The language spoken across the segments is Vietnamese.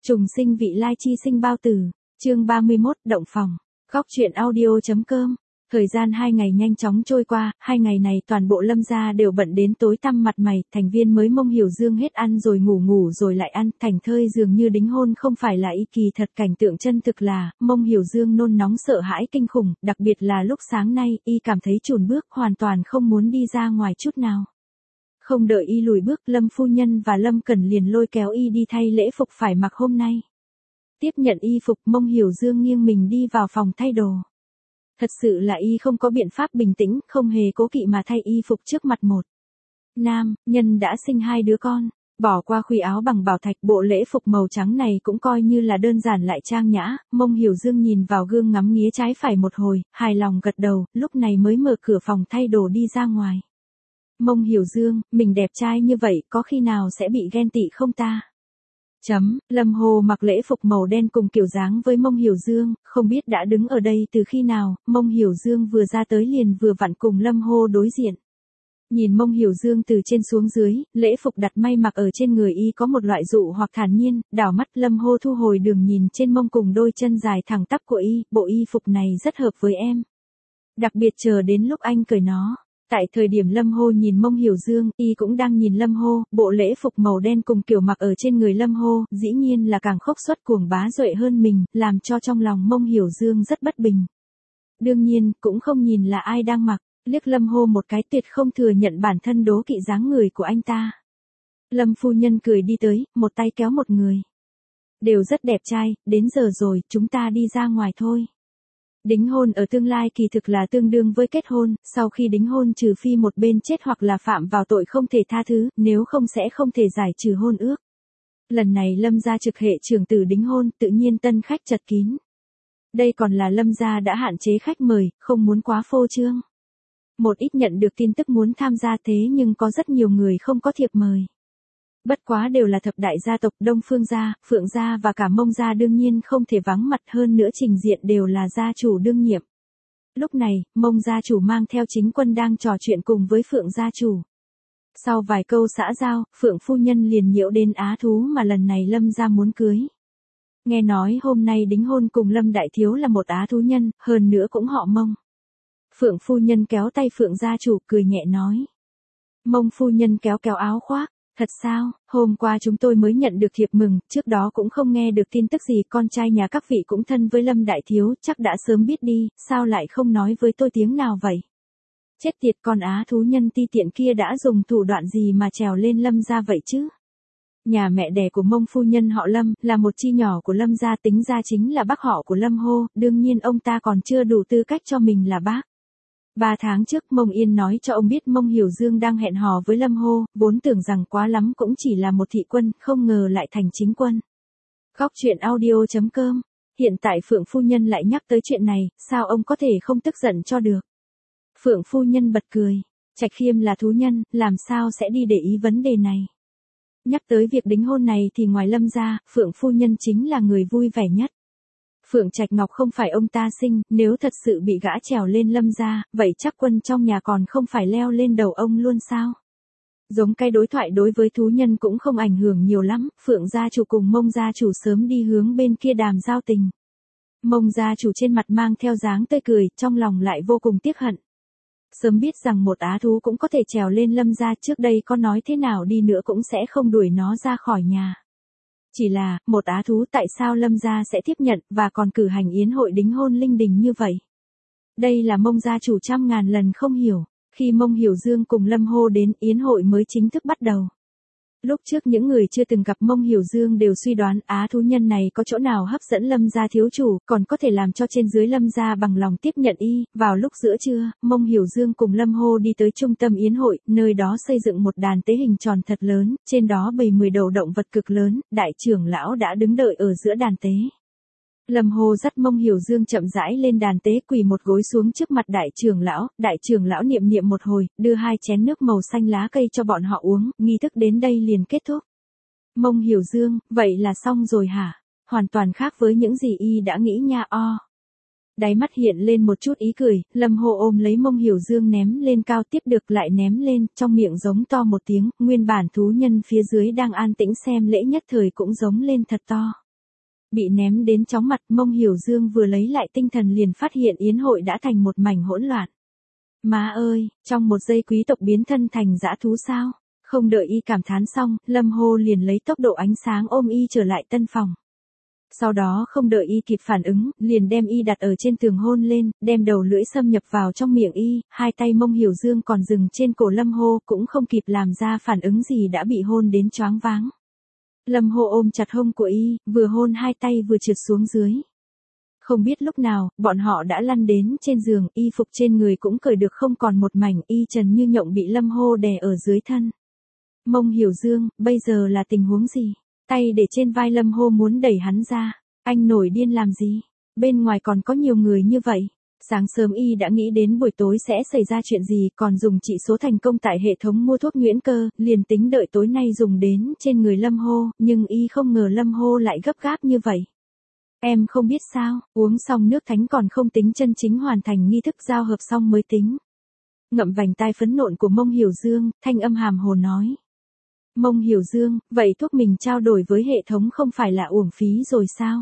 Trùng sinh vị lai chi sinh bao tử, chương 31, động phòng. Góc truyện audio.com. Thời gian 2 ngày nhanh chóng trôi qua, 2 ngày này toàn bộ Lâm gia đều bận đến tối tăm mặt mày, thành viên mới Mông Hiểu Dương hết ăn rồi ngủ rồi lại ăn, thành thơi dường như đính hôn không phải là y, kỳ thật cảnh tượng chân thực là, Mông Hiểu Dương nôn nóng sợ hãi kinh khủng, đặc biệt là lúc sáng nay, y cảm thấy chùn bước, hoàn toàn không muốn đi ra ngoài chút nào. Không đợi y lùi bước, Lâm phu nhân và Lâm Cẩn liền lôi kéo y đi thay lễ phục phải mặc hôm nay. Tiếp nhận y phục, Mông Hiểu Dương nghiêng mình đi vào phòng thay đồ. Thật sự là y không có biện pháp bình tĩnh, không hề cố kỵ mà thay y phục trước mặt một nam nhân đã sinh 2 đứa con. Bỏ qua khuy áo bằng bảo thạch, bộ lễ phục màu trắng này cũng coi như là đơn giản lại trang nhã. Mông Hiểu Dương nhìn vào gương ngắm nghía trái phải một hồi, hài lòng gật đầu, lúc này mới mở cửa phòng thay đồ đi ra ngoài. Mông Hiểu Dương, mình đẹp trai như vậy, có khi nào sẽ bị ghen tị không ta? Lâm Hồ mặc lễ phục màu đen cùng kiểu dáng với Mông Hiểu Dương, không biết đã đứng ở đây từ khi nào, Mông Hiểu Dương vừa ra tới liền vừa vặn cùng Lâm Hồ đối diện. Nhìn Mông Hiểu Dương từ trên xuống dưới, lễ phục đặt may mặc ở trên người y có một loại dụ hoặc thản nhiên, đảo mắt Lâm Hồ thu hồi đường nhìn trên mông cùng đôi chân dài thẳng tắp của y, bộ y phục này rất hợp với em. Đặc biệt chờ đến lúc anh cởi nó. Tại thời điểm Lâm Hồ nhìn Mông Hiểu Dương, y cũng đang nhìn Lâm Hồ, bộ lễ phục màu đen cùng kiểu mặc ở trên người Lâm Hồ, dĩ nhiên là càng khốc xuất cuồng bá duệ hơn mình, làm cho trong lòng Mông Hiểu Dương rất bất bình. Đương nhiên, cũng không nhìn là ai đang mặc, liếc Lâm Hồ một cái tuyệt không thừa nhận bản thân đố kỵ dáng người của anh ta. Lâm phu nhân cười đi tới, một tay kéo một người. Đều rất đẹp trai, đến giờ rồi, chúng ta đi ra ngoài thôi. Đính hôn ở tương lai kỳ thực là tương đương với kết hôn, sau khi đính hôn trừ phi một bên chết hoặc là phạm vào tội không thể tha thứ, nếu không sẽ không thể giải trừ hôn ước. Lần này Lâm gia trực hệ trưởng tử đính hôn, tự nhiên tân khách chật kín. Đây còn là Lâm gia đã hạn chế khách mời, không muốn quá phô trương. Một ít nhận được tin tức muốn tham gia thế nhưng có rất nhiều người không có thiệp mời. Bất quá đều là thập đại gia tộc Đông Phương gia, Phượng gia và cả Mông gia đương nhiên không thể vắng mặt, hơn nữa trình diện đều là gia chủ đương nhiệm. Lúc này, Mông gia chủ mang theo Chính Quân đang trò chuyện cùng với Phượng gia chủ. Sau vài câu xã giao, Phượng phu nhân liền nhiễu đến á thú mà lần này Lâm gia muốn cưới. Nghe nói hôm nay đính hôn cùng Lâm đại thiếu là một á thú nhân, hơn nữa cũng họ Mông. Phượng phu nhân kéo tay Phượng gia chủ cười nhẹ nói. Mông phu nhân kéo kéo áo khoác. Thật sao, hôm qua chúng tôi mới nhận được thiệp mừng, trước đó cũng không nghe được tin tức gì, con trai nhà các vị cũng thân với Lâm đại thiếu, chắc đã sớm biết đi, sao lại không nói với tôi tiếng nào vậy? Chết tiệt, con á thú nhân ti tiện kia đã dùng thủ đoạn gì mà trèo lên Lâm gia vậy chứ? Nhà mẹ đẻ của Mông phu nhân họ Lâm, là một chi nhỏ của Lâm gia, tính ra chính là bác họ của Lâm Hồ, đương nhiên ông ta còn chưa đủ tư cách cho mình là bác. 3 tháng trước Mông Yên nói cho ông biết Mông Hiểu Dương đang hẹn hò với Lâm Hồ, vốn tưởng rằng quá lắm cũng chỉ là một thị quân, không ngờ lại thành chính quân. Góc truyện audio.com. Hiện tại Phượng phu nhân lại nhắc tới chuyện này, sao ông có thể không tức giận cho được? Phượng phu nhân bật cười. Trạch Khiêm là thú nhân, làm sao sẽ đi để ý vấn đề này? Nhắc tới việc đính hôn này thì ngoài Lâm gia, Phượng phu nhân chính là người vui vẻ nhất. Phượng Trạch Ngọc không phải ông ta sinh, nếu thật sự bị gã trèo lên Lâm gia, vậy chắc quân trong nhà còn không phải leo lên đầu ông luôn sao? Giống cái đối thoại đối với thú nhân cũng không ảnh hưởng nhiều lắm, Phượng gia chủ cùng Mông gia chủ sớm đi hướng bên kia đàm giao tình. Mông gia chủ trên mặt mang theo dáng tươi cười, trong lòng lại vô cùng tiếc hận. Sớm biết rằng một á thú cũng có thể trèo lên Lâm gia, trước đây có nói thế nào đi nữa cũng sẽ không đuổi nó ra khỏi nhà. Chỉ là, một á thú tại sao Lâm gia sẽ tiếp nhận, và còn cử hành yến hội đính hôn linh đình như vậy? Đây là Mông gia chủ trăm ngàn lần không hiểu. Khi Mông Hiểu Dương cùng Lâm Hồ đến, yến hội mới chính thức bắt đầu. Lúc trước những người chưa từng gặp Mông Hiểu Dương đều suy đoán á thú nhân này có chỗ nào hấp dẫn Lâm gia thiếu chủ, còn có thể làm cho trên dưới Lâm gia bằng lòng tiếp nhận y. Vào lúc giữa trưa, Mông Hiểu Dương cùng Lâm Hồ đi tới trung tâm yến hội, nơi đó xây dựng một đàn tế hình tròn thật lớn, trên đó bày 10 đầu động vật cực lớn, đại trưởng lão đã đứng đợi ở giữa đàn tế. Lâm Hồ dắt Mông Hiểu Dương chậm rãi lên đàn tế, quỳ một gối xuống trước mặt đại trưởng lão niệm niệm một hồi, đưa 2 chén nước màu xanh lá cây cho bọn họ uống, nghi thức đến đây liền kết thúc. Mông Hiểu Dương, vậy là xong rồi hả? Hoàn toàn khác với những gì y đã nghĩ nha o. Đáy mắt hiện lên một chút ý cười, Lâm Hồ ôm lấy Mông Hiểu Dương ném lên cao, tiếp được lại ném lên, trong miệng giống to một tiếng, nguyên bản thú nhân phía dưới đang an tĩnh xem lễ nhất thời cũng giống lên thật to. Bị ném đến chóng mặt, Mông Hiểu Dương vừa lấy lại tinh thần liền phát hiện yến hội đã thành một mảnh hỗn loạn. Má ơi, trong một giây quý tộc biến thân thành dã thú sao? Không đợi y cảm thán xong, Lâm Hô liền lấy tốc độ ánh sáng ôm y trở lại tân phòng. Sau đó không đợi y kịp phản ứng, liền đem y đặt ở trên tường hôn lên, đem đầu lưỡi xâm nhập vào trong miệng y, hai tay Mông Hiểu Dương còn dừng trên cổ Lâm Hô cũng không kịp làm ra phản ứng gì đã bị hôn đến choáng váng. Lâm Hô ôm chặt hông của y, vừa hôn hai tay vừa trượt xuống dưới. Không biết lúc nào, bọn họ đã lăn đến trên giường, y phục trên người cũng cởi được không còn một mảnh, y trần như nhộng bị Lâm Hô đè ở dưới thân. Mông Hiểu Dương, bây giờ là tình huống gì? Tay để trên vai Lâm Hô muốn đẩy hắn ra. Anh nổi điên làm gì? Bên ngoài còn có nhiều người như vậy. Sáng sớm y đã nghĩ đến buổi tối sẽ xảy ra chuyện gì, còn dùng chỉ số thành công tại hệ thống mua thuốc nhuyễn cơ, liền tính đợi tối nay dùng đến trên người Lâm Hô, nhưng y không ngờ Lâm Hô lại gấp gáp như vậy. Em không biết sao, uống xong nước thánh còn không tính chân chính hoàn thành nghi thức giao hợp xong mới tính. Ngậm vành tai phấn nộn của Mông Hiểu Dương, thanh âm hàm hồ nói. Mông Hiểu Dương, vậy thuốc mình trao đổi với hệ thống không phải là uổng phí rồi sao?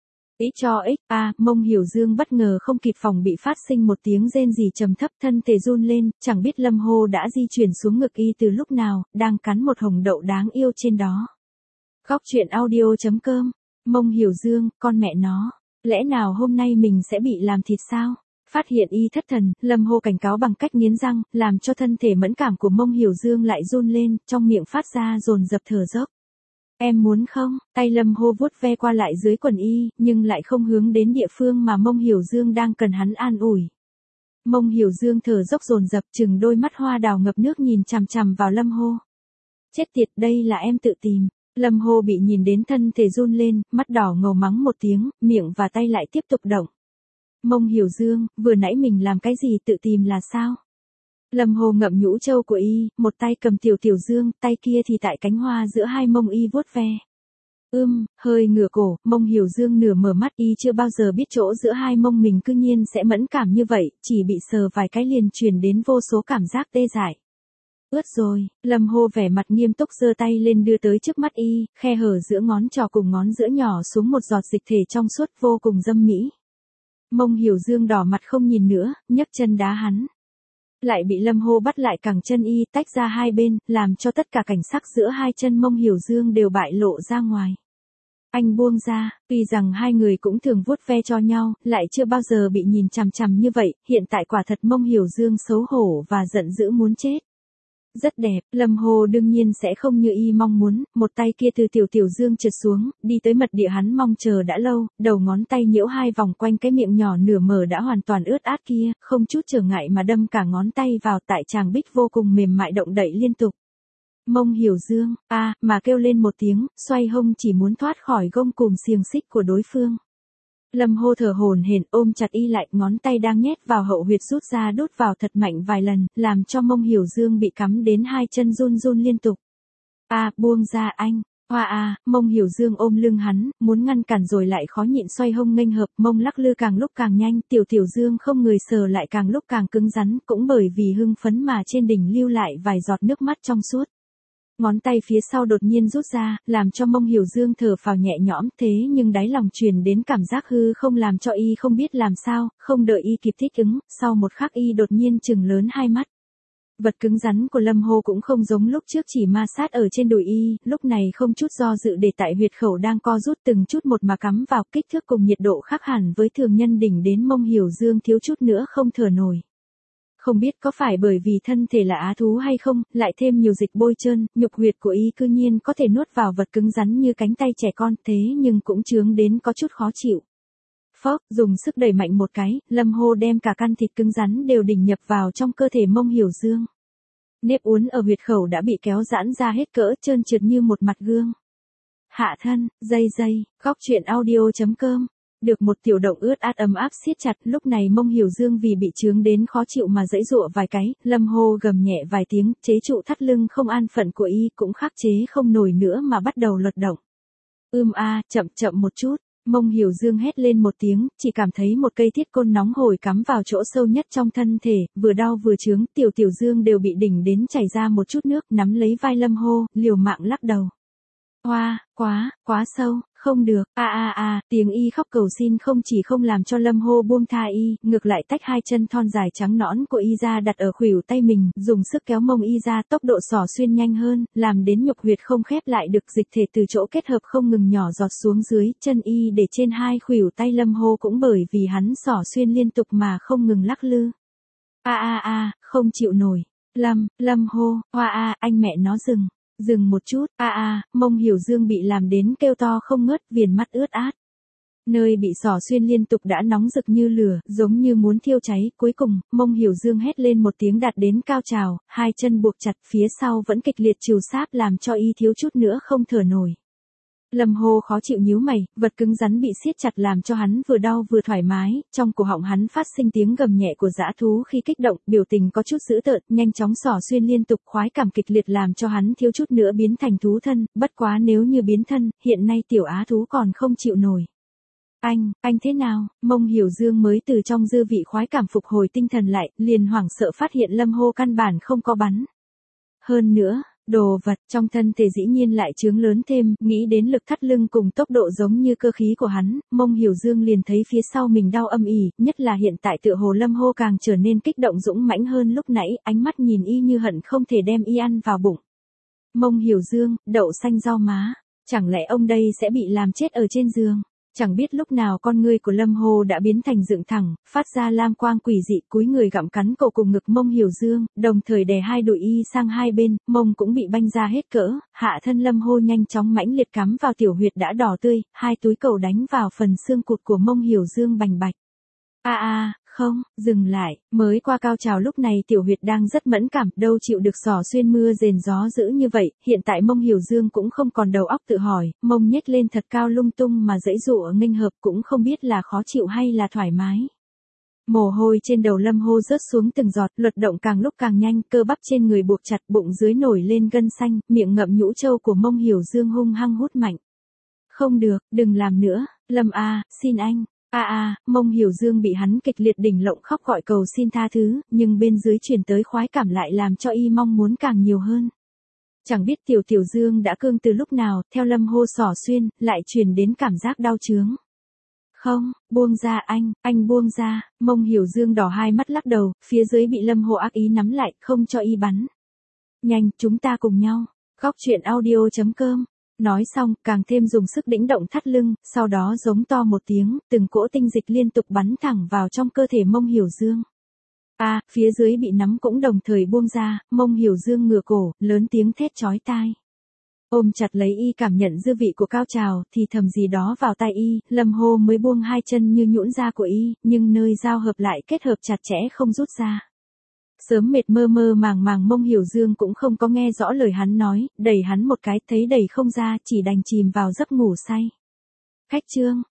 Ý cho Mông Hiểu Dương bất ngờ không kịp phòng bị phát sinh một tiếng rên rỉ trầm thấp, thân thể run lên, chẳng biết Lâm Hô đã di chuyển xuống ngực y từ lúc nào, đang cắn một hồng đậu đáng yêu trên đó. Góc truyện audio.com, Mông Hiểu Dương, con mẹ nó, lẽ nào hôm nay mình sẽ bị làm thịt sao? Phát hiện y thất thần, Lâm Hô cảnh cáo bằng cách nghiến răng, làm cho thân thể mẫn cảm của Mông Hiểu Dương lại run lên, trong miệng phát ra dồn dập thở dốc. Em muốn không? Tay Lâm Hô vuốt ve qua lại dưới quần y, nhưng lại không hướng đến địa phương mà Mông Hiểu Dương đang cần hắn an ủi. Mông Hiểu Dương thở dốc dồn dập, chừng đôi mắt hoa đào ngập nước nhìn chằm chằm vào Lâm Hô. Chết tiệt, đây là em tự tìm. Lâm Hô bị nhìn đến thân thể run lên, mắt đỏ ngầu mắng một tiếng, miệng và tay lại tiếp tục động. Mông Hiểu Dương, vừa nãy mình làm cái gì tự tìm là sao? Lâm Hô ngậm nhũ châu của y, một tay cầm tiểu tiểu dương, tay kia thì tại cánh hoa giữa hai mông y vuốt ve. Hơi ngửa cổ, Mông Hiểu Dương nửa mở mắt, y chưa bao giờ biết chỗ giữa hai mông mình cư nhiên sẽ mẫn cảm như vậy, chỉ bị sờ vài cái liền truyền đến vô số cảm giác tê dại. Ướt rồi, Lâm Hô vẻ mặt nghiêm túc giơ tay lên đưa tới trước mắt y, khe hở giữa ngón trỏ cùng ngón giữa nhỏ xuống một giọt dịch thể trong suốt vô cùng dâm mỹ. Mông Hiểu Dương đỏ mặt không nhìn nữa, nhấc chân đá hắn. Lại bị Lâm Hô bắt lại cẳng chân y, tách ra hai bên, làm cho tất cả cảnh sắc giữa hai chân Mông Hiểu Dương đều bại lộ ra ngoài. Anh buông ra, tuy rằng hai người cũng thường vuốt ve cho nhau, lại chưa bao giờ bị nhìn chằm chằm như vậy, hiện tại quả thật Mông Hiểu Dương xấu hổ và giận dữ muốn chết. Rất đẹp, Lâm Hô đương nhiên sẽ không như y mong muốn, một tay kia từ tiểu tiểu dương trượt xuống, đi tới mật địa hắn mong chờ đã lâu, đầu ngón tay nhiễu hai vòng quanh cái miệng nhỏ nửa mở đã hoàn toàn ướt át kia, không chút trở ngại mà đâm cả ngón tay vào tại tràng bích vô cùng mềm mại động đậy liên tục. Mông Hiểu Dương, mà kêu lên một tiếng, xoay hông chỉ muốn thoát khỏi gông cùm xiềng xích của đối phương. Lâm Hô thở hổn hển ôm chặt y lại, ngón tay đang nhét vào hậu huyệt rút ra đút vào thật mạnh vài lần, làm cho Mông Hiểu Dương bị cắm đến hai chân run run liên tục. Buông ra anh. Mông Hiểu Dương ôm lưng hắn, muốn ngăn cản rồi lại khó nhịn xoay hông nghênh hợp, mông lắc lư càng lúc càng nhanh, tiểu tiểu dương không người sờ lại càng lúc càng cứng rắn, cũng bởi vì hưng phấn mà trên đỉnh lưu lại vài giọt nước mắt trong suốt. Ngón tay phía sau đột nhiên rút ra, làm cho Mông Hiểu Dương thở phào nhẹ nhõm, thế nhưng đáy lòng truyền đến cảm giác hư không làm cho y không biết làm sao, không đợi y kịp thích ứng, sau một khắc y đột nhiên trừng lớn hai mắt. Vật cứng rắn của Lâm Hô cũng không giống lúc trước chỉ ma sát ở trên đùi y, lúc này không chút do dự để tại huyệt khẩu đang co rút từng chút một mà cắm vào, kích thước cùng nhiệt độ khác hẳn với thường nhân, đỉnh đến Mông Hiểu Dương thiếu chút nữa không thở nổi. Không biết có phải bởi vì thân thể là á thú hay không, lại thêm nhiều dịch bôi trơn, nhục huyệt của y cư nhiên có thể nuốt vào vật cứng rắn như cánh tay trẻ con, thế nhưng cũng chướng đến có chút khó chịu. Dùng sức đẩy mạnh một cái, Lâm Hô đem cả căn thịt cứng rắn đều đỉnh nhập vào trong cơ thể Mông Hiểu Dương. Nếp uốn ở huyệt khẩu đã bị kéo giãn ra hết cỡ, trơn trượt như một mặt gương. Hạ thân, dây, góc truyện audio.com. Được một tiểu động ướt át ấm áp siết chặt, lúc này Mông Hiểu Dương vì bị chướng đến khó chịu mà giãy giụa vài cái, Lâm Hô gầm nhẹ vài tiếng, chế trụ thắt lưng không an phận của y cũng khắc chế không nổi nữa mà bắt đầu lật động. Chậm một chút. Mông Hiểu Dương hét lên một tiếng, chỉ cảm thấy một cây thiết côn nóng hổi cắm vào chỗ sâu nhất trong thân thể, vừa đau vừa chướng, tiểu tiểu dương đều bị đỉnh đến chảy ra một chút nước, nắm lấy vai Lâm Hô, liều mạng lắc đầu. Quá sâu, Không được, tiếng y khóc cầu xin không chỉ không làm cho Lâm Hô buông tha y, ngược lại tách hai chân thon dài trắng nõn của y ra đặt ở khuỷu tay mình, dùng sức kéo mông y ra, tốc độ xỏ xuyên nhanh hơn, làm đến nhục huyệt không khép lại được, dịch thể từ chỗ kết hợp không ngừng nhỏ giọt xuống dưới, chân y để trên hai khuỷu tay Lâm Hô cũng bởi vì hắn xỏ xuyên liên tục mà không ngừng lắc lư. Không chịu nổi. Lâm Hô, anh mẹ nó dừng một chút, Mông Hiểu Dương bị làm đến kêu to không ngớt, viền mắt ướt át. Nơi bị xỏ xuyên liên tục đã nóng rực như lửa, giống như muốn thiêu cháy, cuối cùng, Mông Hiểu Dương hét lên một tiếng đạt đến cao trào, hai chân buộc chặt phía sau vẫn kịch liệt trìu sáp làm cho y thiếu chút nữa không thở nổi. Lâm Hô khó chịu nhíu mày, vật cứng rắn bị siết chặt làm cho hắn vừa đau vừa thoải mái, trong cổ họng hắn phát sinh tiếng gầm nhẹ của dã thú khi kích động, biểu tình có chút dữ tợn, nhanh chóng xỏ xuyên liên tục, khoái cảm kịch liệt làm cho hắn thiếu chút nữa biến thành thú thân, bất quá nếu như biến thân, hiện nay tiểu á thú còn không chịu nổi. Anh thế nào? Mông Hiểu Dương mới từ trong dư vị khoái cảm phục hồi tinh thần lại, liền hoảng sợ phát hiện Lâm Hô căn bản không có bắn. Hơn nữa, đồ vật trong thân thể dĩ nhiên lại chướng lớn thêm, nghĩ đến lực thắt lưng cùng tốc độ giống như cơ khí của hắn, Mông Hiểu Dương liền thấy phía sau mình đau âm ỉ, nhất là hiện tại tựa hồ Lâm Hô càng trở nên kích động dũng mãnh hơn lúc nãy, ánh mắt nhìn y như hận không thể đem y ăn vào bụng. Mông Hiểu Dương, đậu xanh rau má, chẳng lẽ ông đây sẽ bị làm chết ở trên giường? Chẳng biết lúc nào con ngươi của Lâm Hô đã biến thành dựng thẳng, phát ra lam quang quỷ dị, cúi người gặm cắn cổ cùng ngực Mông Hiểu Dương, đồng thời đè hai đùi y sang hai bên, mông cũng bị banh ra hết cỡ, hạ thân Lâm Hô nhanh chóng mãnh liệt cắm vào tiểu huyệt đã đỏ tươi, hai túi cầu đánh vào phần xương cụt của Mông Hiểu Dương bành bạch. Không, dừng lại, mới qua cao trào lúc này tiểu huyệt đang rất mẫn cảm, đâu chịu được xỏ xuyên mưa rền gió dữ như vậy, hiện tại Mông Hiểu Dương cũng không còn đầu óc tự hỏi, mông nhếch lên thật cao lung tung mà giãy giụa nghênh hợp cũng không biết là khó chịu hay là thoải mái. Mồ hôi trên đầu Lâm Hô rớt xuống từng giọt, luật động càng lúc càng nhanh, cơ bắp trên người buộc chặt, bụng dưới nổi lên gân xanh, miệng ngậm nhũ trâu của Mông Hiểu Dương hung hăng hút mạnh. Không được, đừng làm nữa, Lâm xin anh. Mông Hiểu Dương bị hắn kịch liệt đỉnh lộng khóc gọi cầu xin tha thứ, nhưng bên dưới truyền tới khoái cảm lại làm cho y mong muốn càng nhiều hơn. Chẳng biết Tiểu Dương đã cương từ lúc nào, theo Lâm Hô xỏ xuyên, lại truyền đến cảm giác đau chướng. Không, buông ra anh buông ra, Mông Hiểu Dương đỏ hai mắt lắc đầu, phía dưới bị Lâm Hô ác ý nắm lại, không cho y bắn. Nhanh, chúng ta cùng nhau. Góc truyện audio.com. Nói xong, càng thêm dùng sức đĩnh động thắt lưng, sau đó giống to một tiếng, từng cỗ tinh dịch liên tục bắn thẳng vào trong cơ thể Mông Hiểu Dương. Phía dưới bị nắm cũng đồng thời buông ra, Mông Hiểu Dương ngửa cổ, lớn tiếng thét chói tai. Ôm chặt lấy y cảm nhận dư vị của cao trào, thì thầm gì đó vào tai y, Lâm Hô mới buông hai chân như nhũn ra của y, nhưng nơi giao hợp lại kết hợp chặt chẽ không rút ra. Sớm mệt mơ màng Mông Hiểu Dương cũng không có nghe rõ lời hắn nói, đẩy hắn một cái, thấy đẩy không ra, chỉ đành chìm vào giấc ngủ say. Khách trương,